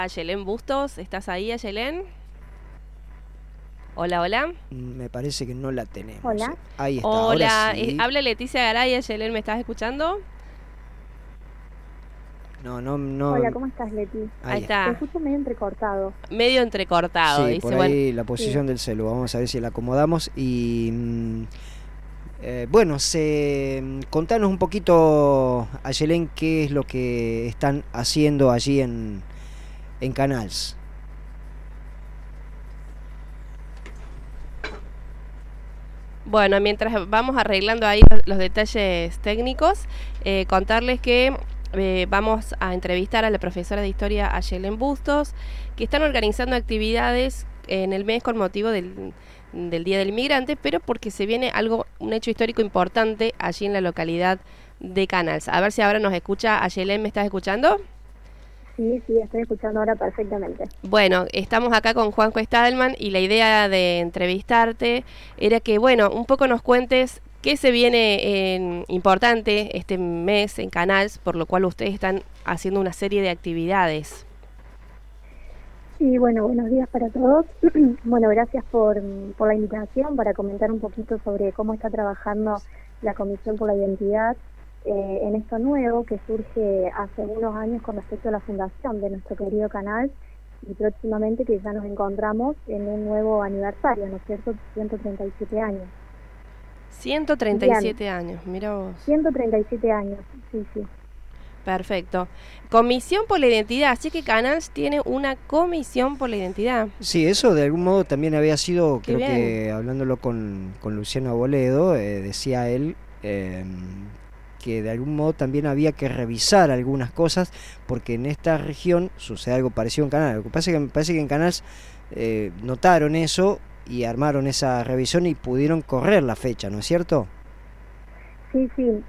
Ayelén Bustos, ¿estás ahí, Ayelén? Hola, hola. Me parece que no la tenemos. Hola. Ahí está, ahora Hola, sí. habla Leticia Garay. Ayelén, ¿me estás escuchando? No. Hola, ¿cómo estás, Leti? Ahí Ahí está. Te está, escucho medio entrecortado. medio entrecortado, Sí, dice, por bueno. ahí la posición del celu. Vamos a ver si la acomodamos. Y bueno, contanos un poquito, Ayelén, qué es lo que están haciendo allí en Canals. Bueno, mientras vamos arreglando ahí los detalles técnicos, contarles que vamos a entrevistar a la profesora de historia Ayelén Bustos, que están organizando actividades en el mes con motivo del Día del Inmigrante, pero porque se viene un hecho histórico importante allí en la localidad de Canals. A ver si ahora nos escucha. Ayelén, ¿me estás escuchando? Sí, estoy escuchando ahora perfectamente. Bueno, estamos acá con Juanjo Stadelman y la idea de entrevistarte era que, bueno, un poco nos cuentes qué se viene importante este mes en Canals, por lo cual ustedes están haciendo una serie de actividades. Sí, bueno, buenos días para todos. Bueno, gracias por la invitación para comentar un poquito sobre cómo está trabajando la Comisión por la Identidad en esto nuevo que surge hace unos años con respecto a la fundación de nuestro querido canal y próximamente que ya nos encontramos en un nuevo aniversario, ¿no es cierto? 137 años. 137 años, mira vos. 137 años, sí. Perfecto. Comisión por la Identidad, así que Canals tiene una comisión por la identidad. Sí, eso de algún modo también había sido, Qué creo bien. que hablándolo con Luciano Boledo, decía él que de algún modo también había que revisar algunas cosas, porque en esta región sucede algo parecido en Canals. Lo que pasa es que me parece que en Canals notaron eso y armaron esa revisión y pudieron correr la fecha, ¿no es cierto? Sí.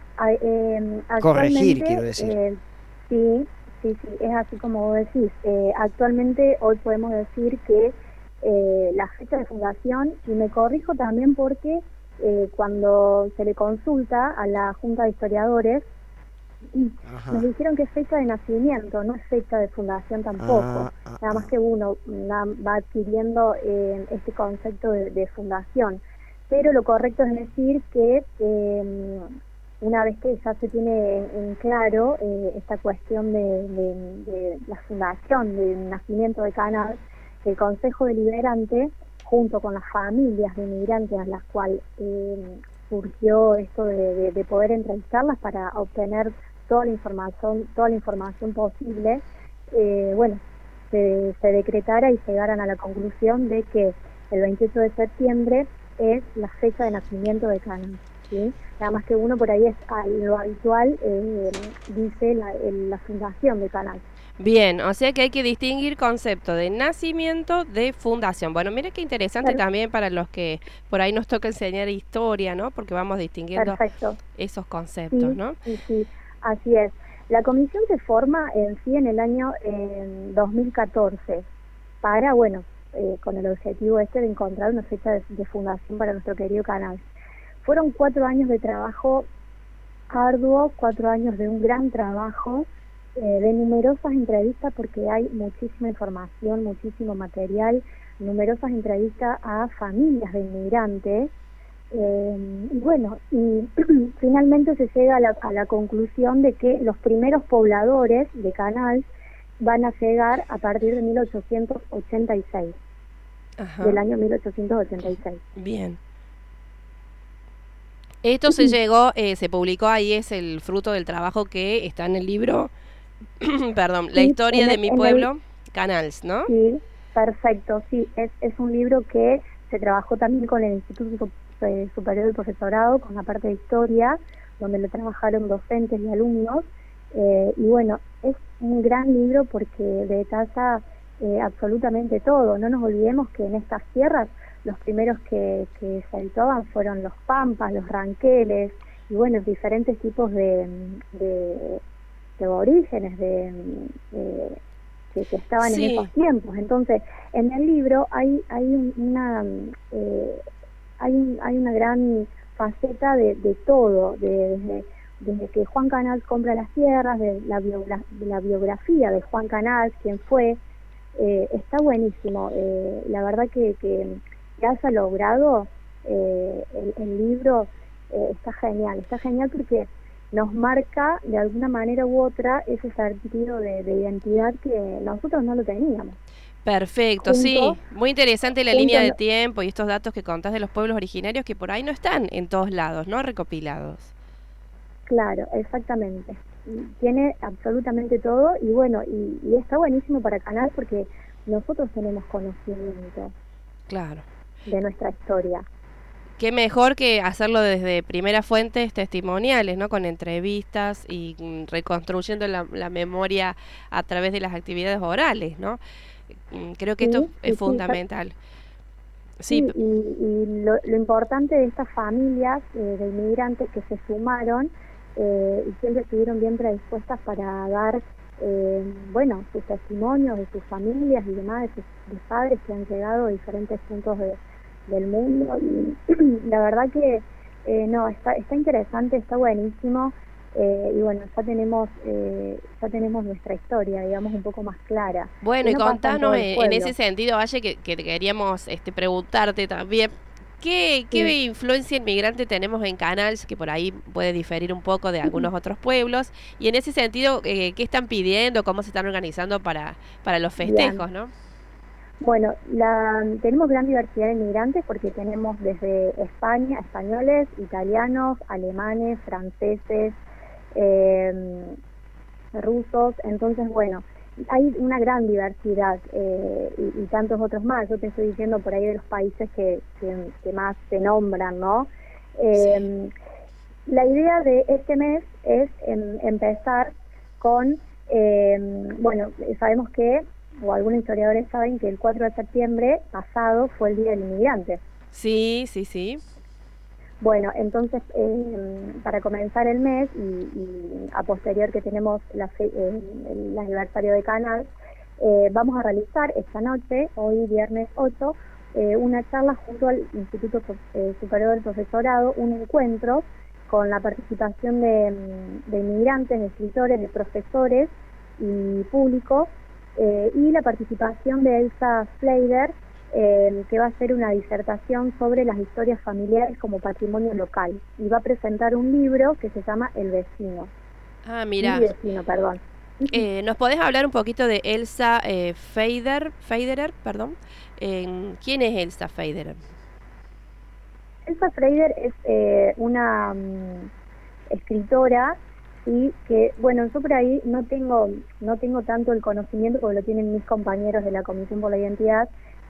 Corregir, Actualmente, quiero decir. sí, es así como vos decís. Actualmente hoy podemos decir que la fecha de fundación, y me corrijo también porque cuando se le consulta a la Junta de Historiadores, nos dijeron que es fecha de nacimiento, no es fecha de fundación tampoco. Nada más que uno va adquiriendo este concepto de fundación. Pero lo correcto es decir que una vez que ya se tiene en claro esta cuestión de la fundación, del nacimiento de Canals, el Consejo Deliberante, junto con las familias de inmigrantes a las cuales surgió esto de poder entrevistarlas para obtener toda la información posible, bueno, se decretara y llegaran a la conclusión de que el 28 de septiembre es la fecha de nacimiento de Canals, ¿sí? Nada más que uno por ahí es lo habitual, dice la fundación de Canals. Bien, o sea que hay que distinguir concepto de nacimiento de fundación. Bueno, mire qué interesante también para los que por ahí nos toca enseñar historia, ¿no? Porque vamos distinguiendo esos conceptos, ¿no? Sí, así es. La comisión se forma en sí en el año 2014 para, bueno, con el objetivo de encontrar una fecha de fundación para nuestro querido canal. Fueron 4 años de trabajo arduo, 4 años de un gran trabajo, de numerosas entrevistas, porque hay muchísima información, muchísimo material, numerosas entrevistas a familias de inmigrantes, y bueno, y finalmente se llega a la conclusión de que los primeros pobladores de Canals van a llegar a partir de 1886, del año 1886. Bien. Esto se publicó ahí, es el fruto del trabajo que está en el libro, perdón, La historia de mi pueblo, Canals, ¿no? Sí, perfecto, sí, es un libro que se trabajó también con el Instituto Superior del Profesorado, con la parte de historia, donde lo trabajaron docentes y alumnos, y bueno, es un gran libro porque detalla absolutamente todo. No nos olvidemos que en estas tierras los primeros que se habitaban fueron los pampas, los ranqueles, y bueno, diferentes tipos de orígenes que estaban en esos tiempos. Entonces, en el libro hay una gran faceta de todo, desde que Juan Canals compra las tierras, de la biografía de Juan Canals, quién fue, está buenísimo. La verdad que haya logrado el libro está genial porque nos marca de alguna manera u otra ese sentido de identidad que nosotros no lo teníamos. Perfecto, sí, muy interesante la línea de tiempo y estos datos que contás de los pueblos originarios que por ahí no están en todos lados, ¿no? Recopilados. Claro, exactamente. Tiene absolutamente todo y bueno, y está buenísimo para Canal porque nosotros tenemos conocimiento de nuestra historia. Qué mejor que hacerlo desde primeras fuentes testimoniales, ¿no? Con entrevistas y reconstruyendo la memoria a través de las actividades orales, ¿no? Creo que esto es fundamental. Sí, y lo importante de estas familias de inmigrantes que se sumaron y siempre estuvieron bien predispuestas para dar, sus testimonios de sus familias y demás, de padres que han llegado a diferentes puntos del mundo. Y la verdad que está interesante, está buenísimo. Y bueno, ya tenemos nuestra historia, digamos, un poco más clara. Bueno, y contanos en ese sentido, Valle, que queríamos preguntarte también, ¿qué influencia inmigrante tenemos en Canals, que por ahí puede diferir un poco de algunos otros pueblos? Y en ese sentido, ¿qué están pidiendo? ¿Cómo se están organizando para los festejos, no? Bueno, tenemos gran diversidad de inmigrantes porque tenemos desde España, españoles, italianos, alemanes, franceses, rusos. Entonces, bueno, hay una gran diversidad y tantos otros más. Yo te estoy diciendo por ahí de los países que más se nombran, ¿no? Sí. La idea de este mes es empezar con, sabemos que, o algunos historiadores saben que el 4 de septiembre pasado fue el Día del Inmigrante. Sí. Bueno, entonces, para comenzar el mes y a posterior que tenemos el aniversario de Canal, vamos a realizar esta noche, hoy viernes 8, una charla junto al Instituto Superior del Profesorado, un encuentro con la participación de inmigrantes, de escritores, de profesores y público, y la participación de Elsa Fleider, que va a hacer una disertación sobre las historias familiares como patrimonio local y va a presentar un libro que se llama El Vecino. Ah, mira. Mi vecino, perdón. ¿Nos podés hablar un poquito de Elsa Feiderer, perdón? ¿Quién es Elsa Feiderer? Elsa Freider es una escritora, y que, bueno, yo por ahí no tengo tanto el conocimiento porque lo tienen mis compañeros de la Comisión por la Identidad,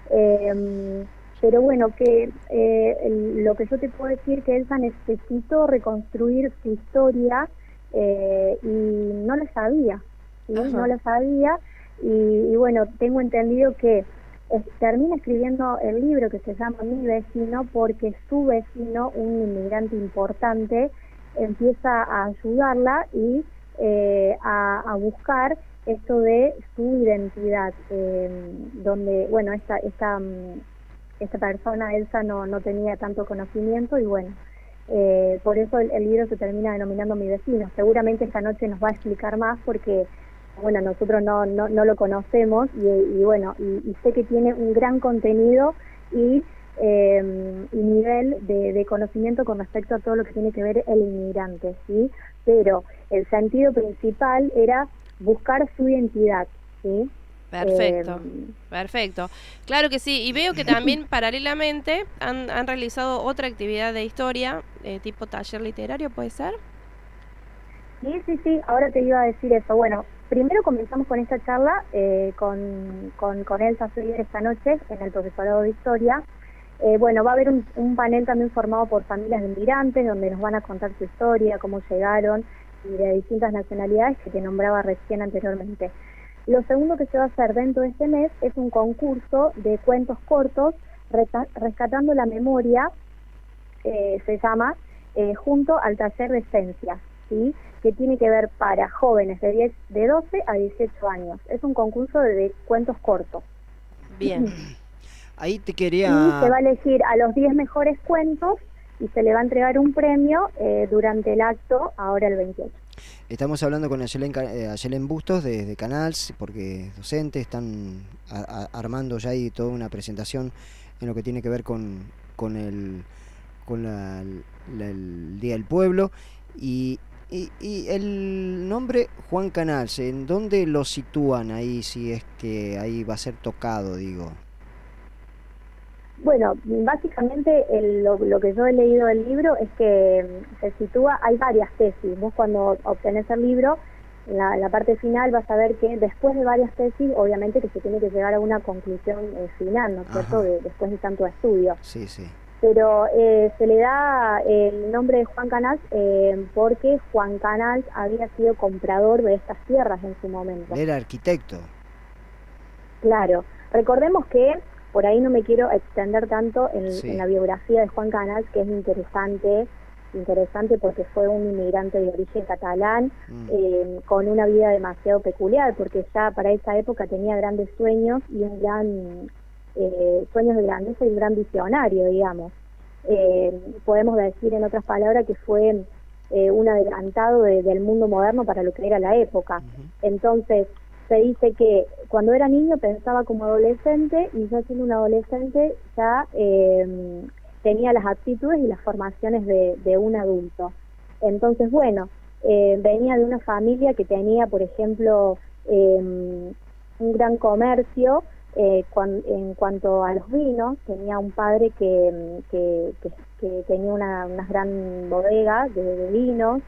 pero bueno, que lo que yo te puedo decir que Elsa necesitó reconstruir su historia y no la sabía, ¿sí? No la sabía y bueno, tengo entendido que termina escribiendo el libro que se llama Mi Vecino porque su vecino, un inmigrante importante, empieza a ayudarla y a buscar esto de su identidad, donde, bueno, esta persona, Elsa, no tenía tanto conocimiento y bueno, por eso el libro se termina denominando Mi Vecino. Seguramente esta noche nos va a explicar más porque, bueno, nosotros no lo conocemos y bueno, y sé que tiene un gran contenido y nivel de conocimiento con respecto a todo lo que tiene que ver el inmigrante, ¿sí? Pero el sentido principal era buscar su identidad, ¿sí? Perfecto. Claro que sí, y veo que también paralelamente han realizado otra actividad de historia, tipo taller literario, ¿puede ser? Sí, ahora te iba a decir eso. Bueno, primero comenzamos con esta charla con Elsa Freider esta noche en el Profesorado de Historia. Bueno, va a haber un panel también formado por familias de inmigrantes, donde nos van a contar su historia, cómo llegaron, y de distintas nacionalidades que te nombraba recién anteriormente. Lo segundo que se va a hacer dentro de este mes es un concurso de cuentos cortos, rescatando la memoria, se llama, junto al taller de esencias, ¿sí? Que tiene que ver para jóvenes de 12 a 18 años. Es un concurso de cuentos cortos. Bien. Ahí te quería... Y se va a elegir a los 10 mejores cuentos y se le va a entregar un premio durante el acto, ahora el 28. Estamos hablando con Ayelen Bustos de Canals, porque es docente, están armando ya ahí toda una presentación en lo que tiene que ver con el Día del Pueblo. Y el nombre Juan Canals, ¿en dónde lo sitúan ahí, si es que ahí va a ser tocado, digo? Bueno, básicamente lo que yo he leído del libro es que se sitúa, hay varias tesis. Vos cuando obtenés el libro, en la parte final vas a ver que después de varias tesis, obviamente que se tiene que llegar a una conclusión final, ¿no es cierto?, después de tanto estudio. Sí, sí. Pero se le da el nombre de Juan Canals porque Juan Canals había sido comprador de estas tierras en su momento. Era arquitecto. Claro. Recordemos que, por ahí no me quiero extender tanto en la biografía de Juan Canals, que es interesante porque fue un inmigrante de origen catalán, con una vida demasiado peculiar, porque ya para esa época tenía grandes sueños y sueños de grandeza y un gran visionario, digamos. Podemos decir en otras palabras que fue un adelantado del mundo moderno para lo que era la época. Entonces se dice que cuando era niño pensaba como adolescente, y ya siendo un adolescente ya tenía las aptitudes y las formaciones de un adulto. Entonces, bueno, venía de una familia que tenía, por ejemplo, un gran comercio en cuanto a los vinos. Tenía un padre que tenía una gran bodega de vinos,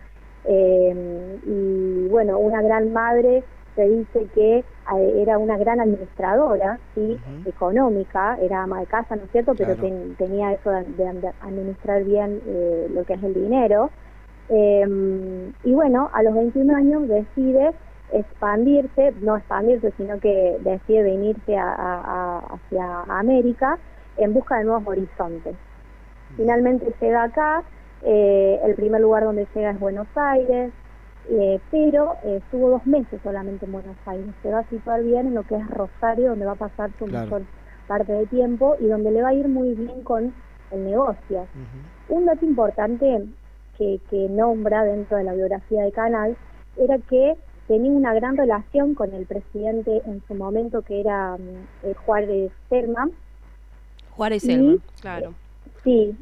y bueno, una gran madre. Se dice que era una gran administradora, ¿sí? Económica, era ama de casa, ¿no es cierto?, pero tenía eso de administrar bien lo que es el dinero. Y bueno, a los 21 años decide no expandirse, sino que decide venirse hacia América en busca de nuevos horizontes. Finalmente llega acá, el primer lugar donde llega es Buenos Aires, pero estuvo 2 meses solamente en Buenos Aires. Se va a situar bien en lo que es Rosario, donde va a pasar su mayor parte de tiempo y donde le va a ir muy bien con el negocio. Un dato importante que nombra dentro de la biografía de Canals era que tenía una gran relación con el presidente en su momento, que era Juárez Celman. Claro. Sí.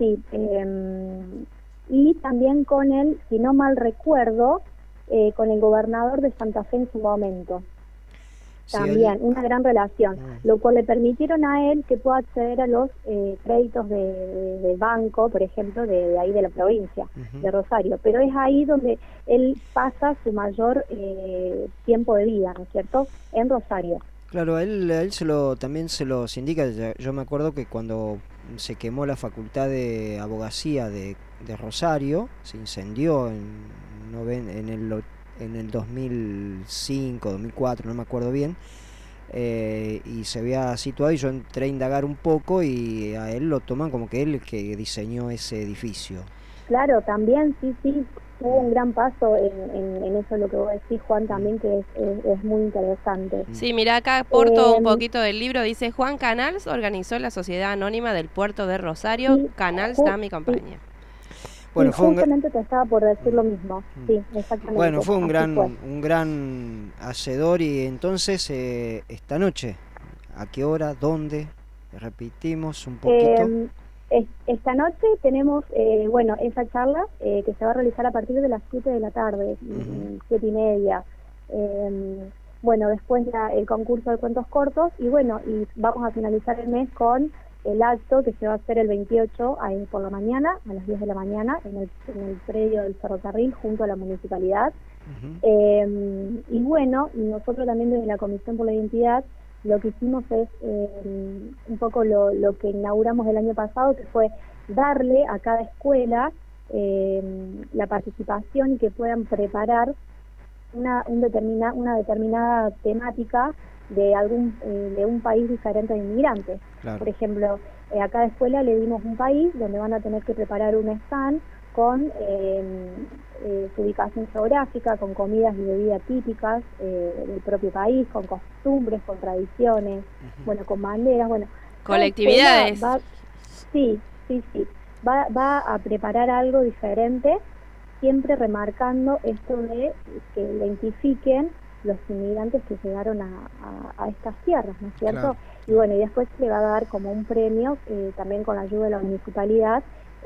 Y también con él, si no mal recuerdo, con el gobernador de Santa Fe en su momento. También, una gran relación, lo cual le permitieron a él que pueda acceder a los créditos de banco, por ejemplo, de ahí de la provincia, de Rosario. Pero es ahí donde él pasa su mayor tiempo de vida, ¿no es cierto?, en Rosario. Claro, a él también se lo indica. Yo me acuerdo que cuando se quemó la facultad de abogacía de Rosario, se incendió en el 2005, 2004, no me acuerdo bien, y se había situado, y yo entré a indagar un poco, y a él lo toman como que él el que diseñó ese edificio. Claro, también, sí, hubo un gran paso en eso, lo que vos decís, Juan, también, que es muy interesante. Sí, mira, acá aporto un poquito del libro. Dice: Juan Canals organizó la Sociedad Anónima del Puerto de Rosario. Sí, Canals da mi compañía. Bueno, sí, justamente te estaba por decir lo mismo. Sí, exactamente. Bueno, fue un gran hacedor. Y entonces, esta noche, ¿a qué hora? ¿Dónde? Repetimos un poquito. Esta noche tenemos, esa charla que se va a realizar a partir de las 7 de la tarde, 7:30. Después el concurso de cuentos cortos, y vamos a finalizar el mes con el acto que se va a hacer el 28 ahí por la mañana, a las 10 de la mañana, en el predio del ferrocarril junto a la municipalidad. Nosotros también desde la Comisión por la Identidad lo que hicimos es un poco lo que inauguramos el año pasado, que fue darle a cada escuela la participación y que puedan preparar una determinada temática de un país diferente de inmigrantes. Claro. Por ejemplo, a cada escuela le dimos un país donde van a tener que preparar un stand con su ubicación geográfica, con comidas y bebidas típicas del propio país, con costumbres, con tradiciones, con banderas, colectividades. Va a preparar algo diferente siempre remarcando esto de que identifiquen los inmigrantes que llegaron a estas tierras, ¿no es cierto? Claro. Y bueno, y después se le va a dar como un premio, también con la ayuda de la municipalidad,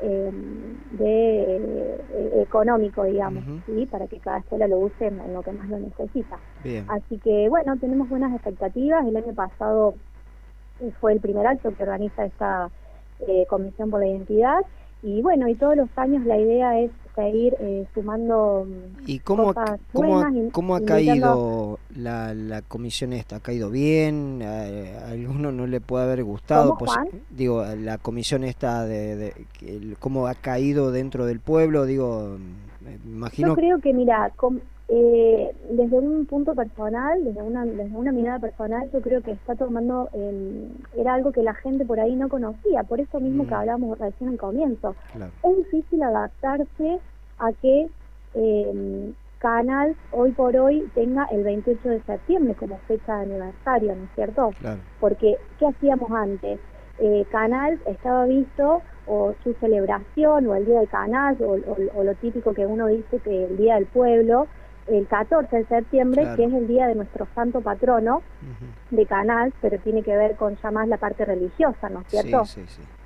económico, digamos, ¿sí? Para que cada escuela lo use en lo que más lo necesita. Bien. Así que bueno, tenemos buenas expectativas. El año pasado fue el primer acto que organiza esta Comisión por la Identidad, y bueno, y todos los años la idea es seguir sumando ¿Y cómo ha caído la comisión esta? ¿Ha caído bien? ¿A alguno no le puede haber gustado? Digo, la comisión esta ¿cómo ha caído dentro del pueblo? Digo, me imagino... Yo creo que, mira, desde un punto personal, desde una mirada personal, yo creo que está tomando, era algo que la gente por ahí no conocía, por eso mismo que hablamos recién al comienzo. Claro. Es difícil adaptarse a que Canals hoy por hoy tenga el 28 de septiembre como fecha de aniversario, ¿no es cierto? Claro. Porque, ¿qué hacíamos antes? Canals estaba visto, o su celebración, o el Día de Canals, o lo típico que uno dice que el Día del Pueblo, el 14 de septiembre, claro, que es el día de nuestro santo patrono de Canals, pero tiene que ver con ya más la parte religiosa, ¿no es cierto? Sí.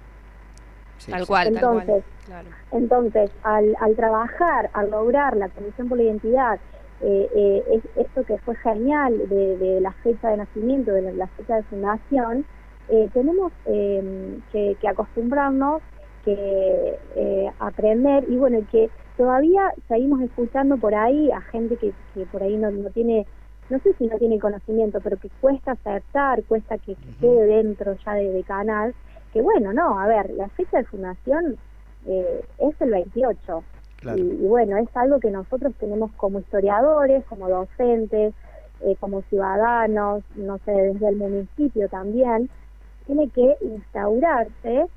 Tal cual, entonces, tal cual. Claro. Entonces, al trabajar, al lograr la Comisión por la Identidad, esto que fue genial de la fecha de nacimiento, de la fecha de fundación, tenemos que acostumbrarnos, que aprender, y bueno, que todavía seguimos escuchando por ahí a gente que por ahí no tiene, no sé si no tiene conocimiento, pero que cuesta aceptar, cuesta que quede dentro ya de Canal, que bueno, no, a ver, la fecha de fundación es el 28, claro, y bueno, es algo que nosotros tenemos como historiadores, como docentes, como ciudadanos, no sé, desde el municipio también, tiene que instaurarse,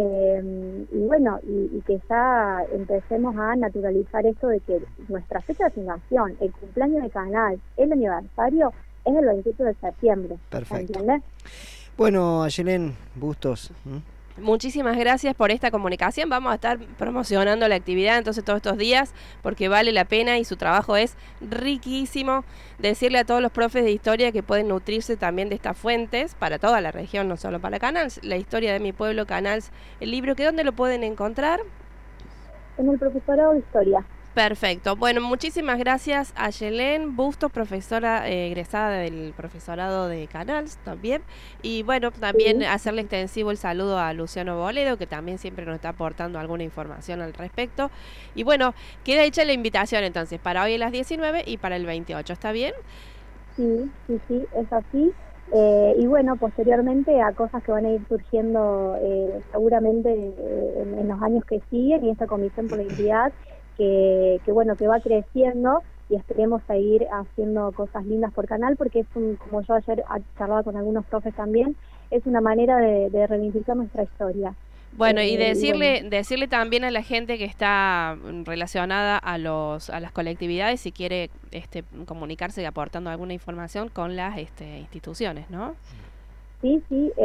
y bueno, y que ya empecemos a naturalizar esto de que nuestra fecha de fundación, el cumpleaños de Canal, el aniversario, es el 28 de septiembre. Perfecto. ¿Entiendes? Bueno, Ayelén Bustos. Muchísimas gracias por esta comunicación. Vamos a estar promocionando la actividad entonces todos estos días porque vale la pena y su trabajo es riquísimo. Decirle a todos los profes de historia que pueden nutrirse también de estas fuentes para toda la región, no solo para Canals. La historia de mi pueblo, Canals, el libro, que ¿dónde lo pueden encontrar? En el profesorado de historia. Perfecto. Bueno, muchísimas gracias a Ayelén Bustos, profesora egresada del profesorado de Canals también. Y bueno, también hacerle extensivo el saludo a Luciano Boledo, que también siempre nos está aportando alguna información al respecto. Y bueno, queda hecha la invitación entonces para hoy a las 19 y para el 28, ¿está bien? Sí, es así. Y bueno, posteriormente a cosas que van a ir surgiendo seguramente en los años que siguen, y esta Comisión por la Identidad que bueno, que va creciendo, y esperemos seguir haciendo cosas lindas por Canal, porque es como yo ayer charlaba con algunos profes también, es una manera de reivindicar nuestra historia. Bueno, y decirle también a la gente que está relacionada a las colectividades, si quiere comunicarse y aportando alguna información con las instituciones, ¿no? Sí,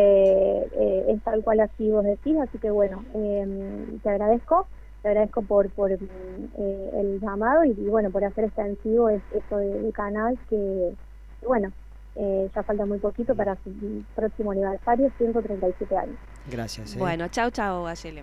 es tal cual así vos decís, así que bueno, te agradezco por el llamado, y bueno, por hacer extensivo esto de Canal, que bueno, ya falta muy poquito para su próximo aniversario, 137 años. Gracias. Bueno, chau, Ayelén.